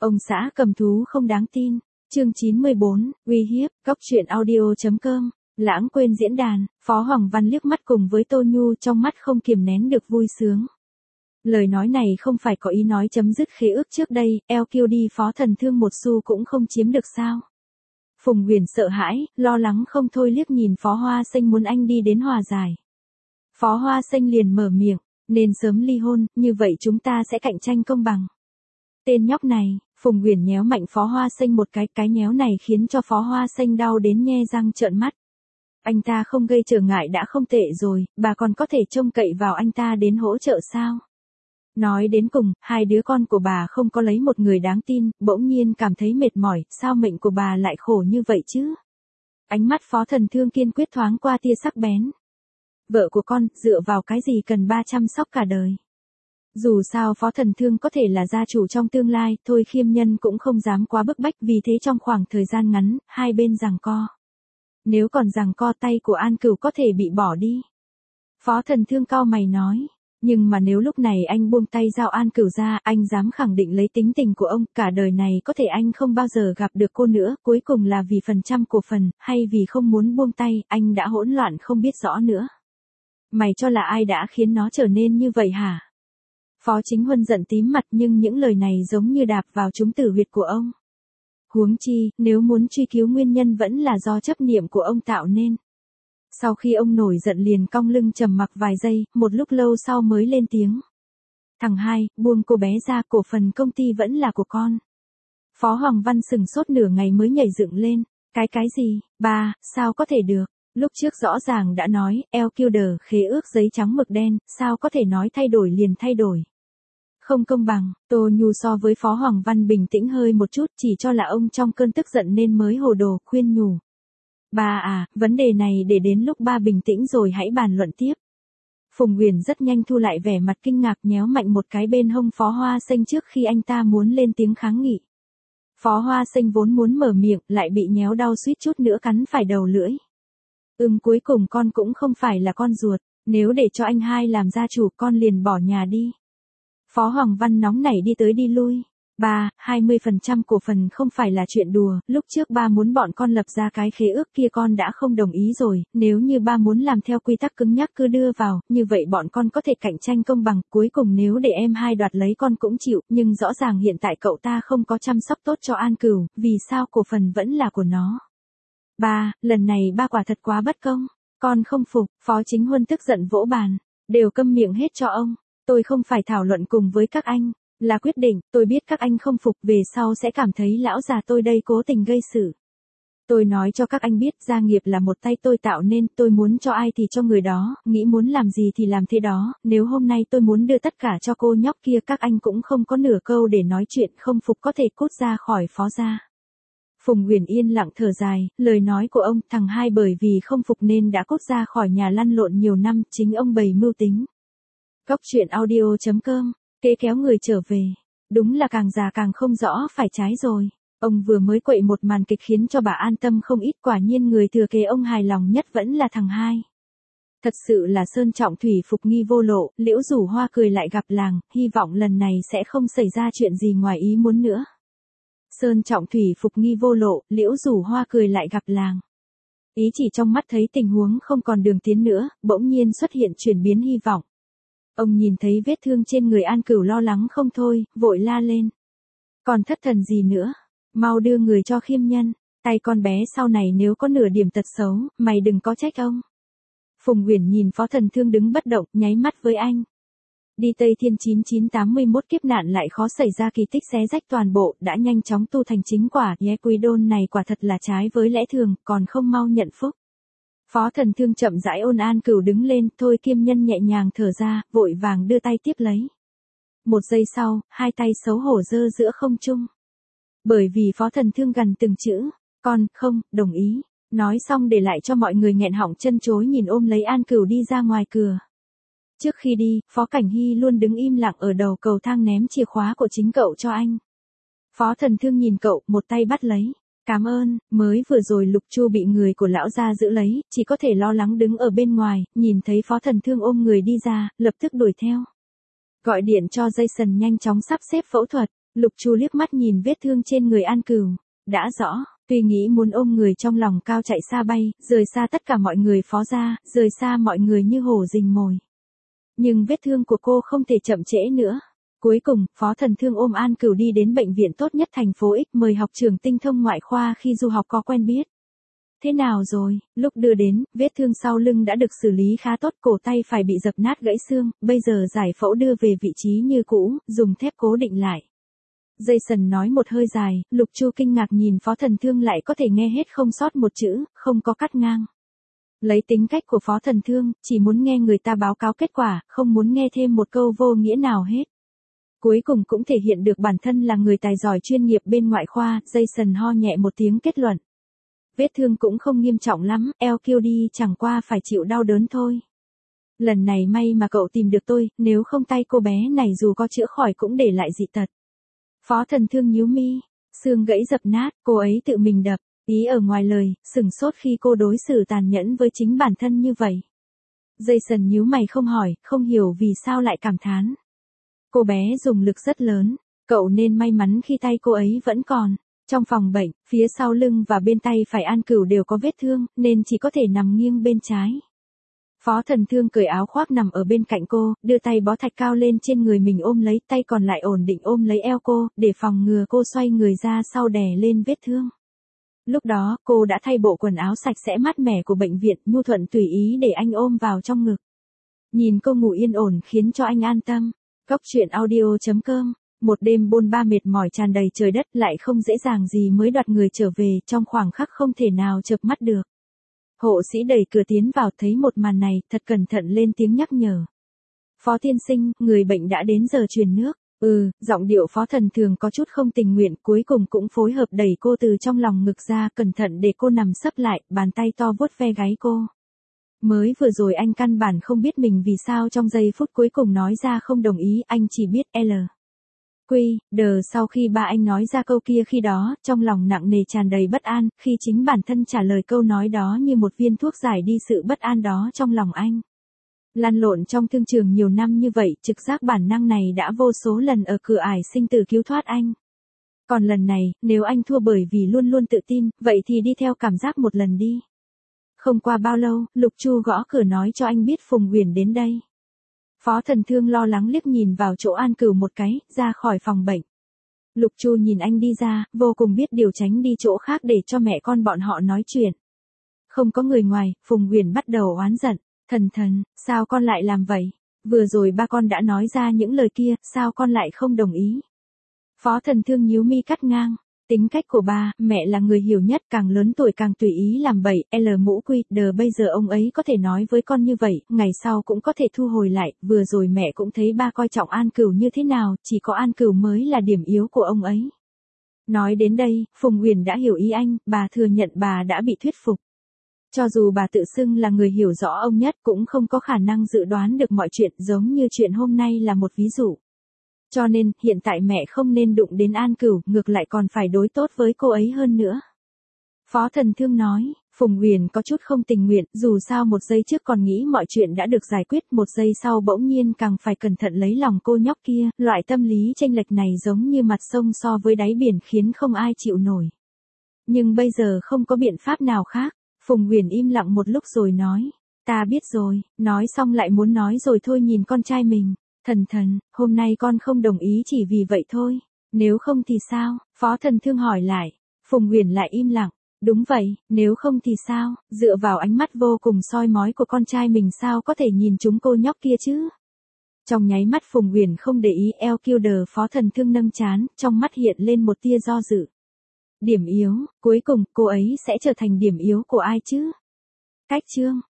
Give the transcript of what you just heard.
Ông xã cầm thú không đáng tin. Chương 94, uy hiếp, góc truyện audio.com. Lãng quên diễn đàn, Phó Hoàng Văn liếc mắt cùng với Tô Nhu, trong mắt không kiềm nén được vui sướng. Lời nói này không phải có ý nói chấm dứt khế ước trước đây, LQ đi Phó Thần Thương một xu cũng không chiếm được sao? Phùng Huyền sợ hãi, lo lắng không thôi liếc nhìn Phó Hoa Sinh muốn anh đi đến hòa giải. Phó Hoa Sinh liền mở miệng, nên sớm ly hôn, như vậy chúng ta sẽ cạnh tranh công bằng. Tên nhóc này, Phùng Huyền nhéo mạnh Phó Hoa Sinh một cái nhéo này khiến cho Phó Hoa Sinh đau đến nhe răng trợn mắt. Anh ta không gây trở ngại đã không tệ rồi, bà còn có thể trông cậy vào anh ta đến hỗ trợ sao? Nói đến cùng, hai đứa con của bà không có lấy một người đáng tin, bỗng nhiên cảm thấy mệt mỏi, sao mệnh của bà lại khổ như vậy chứ? Ánh mắt Phó Thần Thương kiên quyết thoáng qua tia sắc bén. Vợ của con, dựa vào cái gì cần ba chăm sóc cả đời? Dù sao Phó Thần Thương có thể là gia chủ trong tương lai, Thôi Khiêm Nhân cũng không dám quá bức bách, vì thế trong khoảng thời gian ngắn, hai bên giằng co. Nếu còn giằng co tay của An Cửu có thể bị bỏ đi. Phó Thần Thương cau mày nói. Nhưng mà nếu lúc này anh buông tay giao An Cửu ra, anh dám khẳng định lấy tính tình của ông, cả đời này có thể anh không bao giờ gặp được cô nữa, cuối cùng là vì phần trăm cổ phần, hay vì không muốn buông tay, anh đã hỗn loạn không biết rõ nữa. Mày cho là ai đã khiến nó trở nên như vậy hả? Phó Chính Huân giận tím mặt, nhưng những lời này giống như đạp vào trúng tử huyệt của ông. Huống chi, nếu muốn truy cứu nguyên nhân vẫn là do chấp niệm của ông tạo nên. Sau khi ông nổi giận liền cong lưng trầm mặc vài giây, một lúc lâu sau mới lên tiếng. Thằng hai, buông cô bé ra, cổ phần công ty vẫn là của con. Phó Hoàng Văn sừng sốt nửa ngày mới nhảy dựng lên. Cái gì, ba, sao có thể được? Lúc trước rõ ràng đã nói, LQ khế ước giấy trắng mực đen, sao có thể nói thay đổi liền thay đổi? Không công bằng. Tô Nhu so với Phó Hoàng Văn bình tĩnh hơi một chút, chỉ cho là ông trong cơn tức giận nên mới hồ đồ, khuyên nhủ. Ba à, vấn đề này để đến lúc ba bình tĩnh rồi hãy bàn luận tiếp. Phùng Huyền rất nhanh thu lại vẻ mặt kinh ngạc, nhéo mạnh một cái bên hông Phó Hoa Sinh trước khi anh ta muốn lên tiếng kháng nghị. Phó Hoa Sinh vốn muốn mở miệng, lại bị nhéo đau suýt chút nữa cắn phải đầu lưỡi. Cuối cùng con cũng không phải là con ruột, nếu để cho anh hai làm gia chủ con liền bỏ nhà đi. Phó Hoàng Văn nóng nảy đi tới đi lui. Ba, 20% cổ phần không phải là chuyện đùa, lúc trước ba muốn bọn con lập ra cái khế ước kia con đã không đồng ý rồi, nếu như ba muốn làm theo quy tắc cứng nhắc cứ đưa vào, như vậy bọn con có thể cạnh tranh công bằng, cuối cùng nếu để em hai đoạt lấy con cũng chịu, nhưng rõ ràng hiện tại cậu ta không có chăm sóc tốt cho An Cửu, vì sao cổ phần vẫn là của nó. Ba, lần này ba quả thật quá bất công, con không phục. Phó Chính Huân tức giận vỗ bàn, đều câm miệng hết cho ông, tôi không phải thảo luận cùng với các anh. Là quyết định, tôi biết các anh không phục, về sau sẽ cảm thấy lão già tôi đây cố tình gây sự. Tôi nói cho các anh biết, gia nghiệp là một tay tôi tạo nên, tôi muốn cho ai thì cho người đó, nghĩ muốn làm gì thì làm thế đó, nếu hôm nay tôi muốn đưa tất cả cho cô nhóc kia các anh cũng không có nửa câu để nói chuyện, không phục có thể cút ra khỏi Phó gia. Phùng Huyền yên lặng thở dài, lời nói của ông, thằng hai bởi vì không phục nên đã cút ra khỏi nhà lăn lộn nhiều năm, chính ông bày mưu tính. Góc truyện audio.com. Kế kéo người trở về. Đúng là càng già càng không rõ phải trái rồi. Ông vừa mới quậy một màn kịch khiến cho bà an tâm không ít, quả nhiên người thừa kế ông hài lòng nhất vẫn là thằng hai. Thật sự là sơn trọng thủy phục nghi vô lộ, Liễu Rủ Hoa cười lại gặp làng, hy vọng lần này sẽ không xảy ra chuyện gì ngoài ý muốn nữa. Sơn trọng thủy phục nghi vô lộ, Liễu Rủ Hoa cười lại gặp làng. Ý chỉ trong mắt thấy tình huống không còn đường tiến nữa, bỗng nhiên xuất hiện chuyển biến hy vọng. Ông nhìn thấy vết thương trên người An Cửu lo lắng không thôi, vội la lên. Còn thất thần gì nữa? Mau đưa người cho Khiêm Nhân, tay con bé sau này nếu có nửa điểm tật xấu, mày đừng có trách ông. Phùng Huyền nhìn Phó Thần Thương đứng bất động, nháy mắt với anh. Đi Tây Thiên 9981 kiếp nạn lại khó xảy ra kỳ tích xé rách toàn bộ, đã nhanh chóng tu thành chính quả, Quý Đôn này quả thật là trái với lẽ thường, còn không mau nhận phúc. Phó Thần Thương chậm rãi ôn An Cửu đứng lên, Thôi Kiêm Nhân nhẹ nhàng thở ra, vội vàng đưa tay tiếp lấy. Một giây sau, hai tay xấu hổ giơ giữa không trung. Bởi vì Phó Thần Thương gần từng chữ, con, không, đồng ý, nói xong để lại cho mọi người nghẹn họng chân chối nhìn ôm lấy An Cửu đi ra ngoài cửa. Trước khi đi, Phó Cảnh Hy luôn đứng im lặng ở đầu cầu thang ném chìa khóa của chính cậu cho anh. Phó Thần Thương nhìn cậu, một tay bắt lấy. Cảm ơn, mới vừa rồi Lục Chu bị người của lão gia giữ lấy, chỉ có thể lo lắng đứng ở bên ngoài, nhìn thấy Phó Thần Thương ôm người đi ra, lập tức đuổi theo. Gọi điện cho Jason nhanh chóng sắp xếp phẫu thuật, Lục Chu liếc mắt nhìn vết thương trên người An Cửu. Đã rõ, tuy nghĩ muốn ôm người trong lòng cao chạy xa bay, rời xa tất cả mọi người Phó gia, rời xa mọi người như hổ rình mồi. Nhưng vết thương của cô không thể chậm trễ nữa. Cuối cùng, Phó Thần Thương ôm An Cửu đi đến bệnh viện tốt nhất thành phố X, mời học trưởng tinh thông ngoại khoa khi du học có quen biết. Thế nào rồi? Lúc đưa đến, vết thương sau lưng đã được xử lý khá tốt, cổ tay phải bị dập nát gãy xương, bây giờ giải phẫu đưa về vị trí như cũ, dùng thép cố định lại. Jason nói một hơi dài, Lục Chu kinh ngạc nhìn Phó Thần Thương lại có thể nghe hết không sót một chữ, không có cắt ngang. Lấy tính cách của Phó Thần Thương, chỉ muốn nghe người ta báo cáo kết quả, không muốn nghe thêm một câu vô nghĩa nào hết. Cuối cùng cũng thể hiện được bản thân là người tài giỏi chuyên nghiệp bên ngoại khoa, Jason ho nhẹ một tiếng kết luận. Vết thương cũng không nghiêm trọng lắm, eo kêu đi chẳng qua phải chịu đau đớn thôi. Lần này may mà cậu tìm được tôi, nếu không tay cô bé này dù có chữa khỏi cũng để lại dị tật. Phó Thần Thương nhíu mi, xương gãy dập nát, cô ấy tự mình đập, ý ở ngoài lời, sửng sốt khi cô đối xử tàn nhẫn với chính bản thân như vậy. Jason nhíu mày không hỏi, không hiểu vì sao lại cảm thán. Cô bé dùng lực rất lớn, cậu nên may mắn khi tay cô ấy vẫn còn. Trong phòng bệnh, phía sau lưng và bên tay phải An Cửu đều có vết thương, nên chỉ có thể nằm nghiêng bên trái. Phó Thần Thương cởi áo khoác nằm ở bên cạnh cô, đưa tay bó thạch cao lên trên người mình ôm lấy, tay còn lại ổn định ôm lấy eo cô, để phòng ngừa cô xoay người ra sau đè lên vết thương. Lúc đó, cô đã thay bộ quần áo sạch sẽ mát mẻ của bệnh viện, nhu thuận tùy ý để anh ôm vào trong ngực. Nhìn cô ngủ yên ổn khiến cho anh an tâm. Góc truyện audio.com. Một đêm bôn ba mệt mỏi tràn đầy trời đất lại không dễ dàng gì mới đoạt người trở về, trong khoảng khắc không thể nào chợp mắt được. Hộ sĩ đẩy cửa tiến vào thấy một màn này, thật cẩn thận lên tiếng nhắc nhở. Phó tiên sinh, người bệnh đã đến giờ truyền nước. Giọng điệu Phó Thần Thường có chút không tình nguyện, cuối cùng cũng phối hợp đẩy cô từ trong lòng ngực ra, cẩn thận để cô nằm sấp lại, bàn tay to vuốt ve gáy cô. Mới vừa rồi anh căn bản không biết mình vì sao trong giây phút cuối cùng nói ra không đồng ý, anh chỉ biết sau khi ba anh nói ra câu kia khi đó, trong lòng nặng nề tràn đầy bất an, khi chính bản thân trả lời câu nói đó như một viên thuốc giải đi sự bất an đó trong lòng anh. Lăn lộn trong thương trường nhiều năm như vậy, trực giác bản năng này đã vô số lần ở cửa ải sinh tử cứu thoát anh. Còn lần này, nếu anh thua bởi vì luôn luôn tự tin, vậy thì đi theo cảm giác một lần đi. Không qua bao lâu, Lục Chu gõ cửa nói cho anh biết Phùng Uyển đến đây. Phó Thần Thương lo lắng liếc nhìn vào chỗ An Cửu một cái, ra khỏi phòng bệnh. Lục Chu nhìn anh đi ra, vô cùng biết điều tránh đi chỗ khác để cho mẹ con bọn họ nói chuyện. Không có người ngoài, Phùng Uyển bắt đầu oán giận. Thần, sao con lại làm vậy? Vừa rồi ba con đã nói ra những lời kia, sao con lại không đồng ý? Phó Thần Thương nhíu mi cắt ngang. Tính cách của ba, mẹ là người hiểu nhất, càng lớn tuổi càng tùy ý làm bậy, mũ quy, bây giờ ông ấy có thể nói với con như vậy, ngày sau cũng có thể thu hồi lại, vừa rồi mẹ cũng thấy ba coi trọng An Cửu như thế nào, chỉ có An Cửu mới là điểm yếu của ông ấy. Nói đến đây, Phùng Uyển đã hiểu ý anh, bà thừa nhận bà đã bị thuyết phục. Cho dù bà tự xưng là người hiểu rõ ông nhất cũng không có khả năng dự đoán được mọi chuyện, giống như chuyện hôm nay là một ví dụ. Cho nên, hiện tại mẹ không nên đụng đến An Cửu, ngược lại còn phải đối tốt với cô ấy hơn nữa. Phó Thần Thương nói, Phùng Uyển có chút không tình nguyện, dù sao một giây trước còn nghĩ mọi chuyện đã được giải quyết, một giây sau bỗng nhiên càng phải cẩn thận lấy lòng cô nhóc kia, loại tâm lý chênh lệch này giống như mặt sông so với đáy biển khiến không ai chịu nổi. Nhưng bây giờ không có biện pháp nào khác, Phùng Uyển im lặng một lúc rồi nói, ta biết rồi, nói xong lại muốn nói rồi thôi nhìn con trai mình. Thần, hôm nay con không đồng ý chỉ vì vậy thôi, nếu không thì sao? Phó Thần Thương hỏi lại, Phùng Uyển lại im lặng, đúng vậy, nếu không thì sao? Dựa vào ánh mắt vô cùng soi mói của con trai mình sao có thể nhìn trúng cô nhóc kia chứ? Trong nháy mắt Phùng Uyển không để ý Phó Thần Thương nâng trán, trong mắt hiện lên một tia do dự. Điểm yếu, cuối cùng cô ấy sẽ trở thành điểm yếu của ai chứ? Cách chương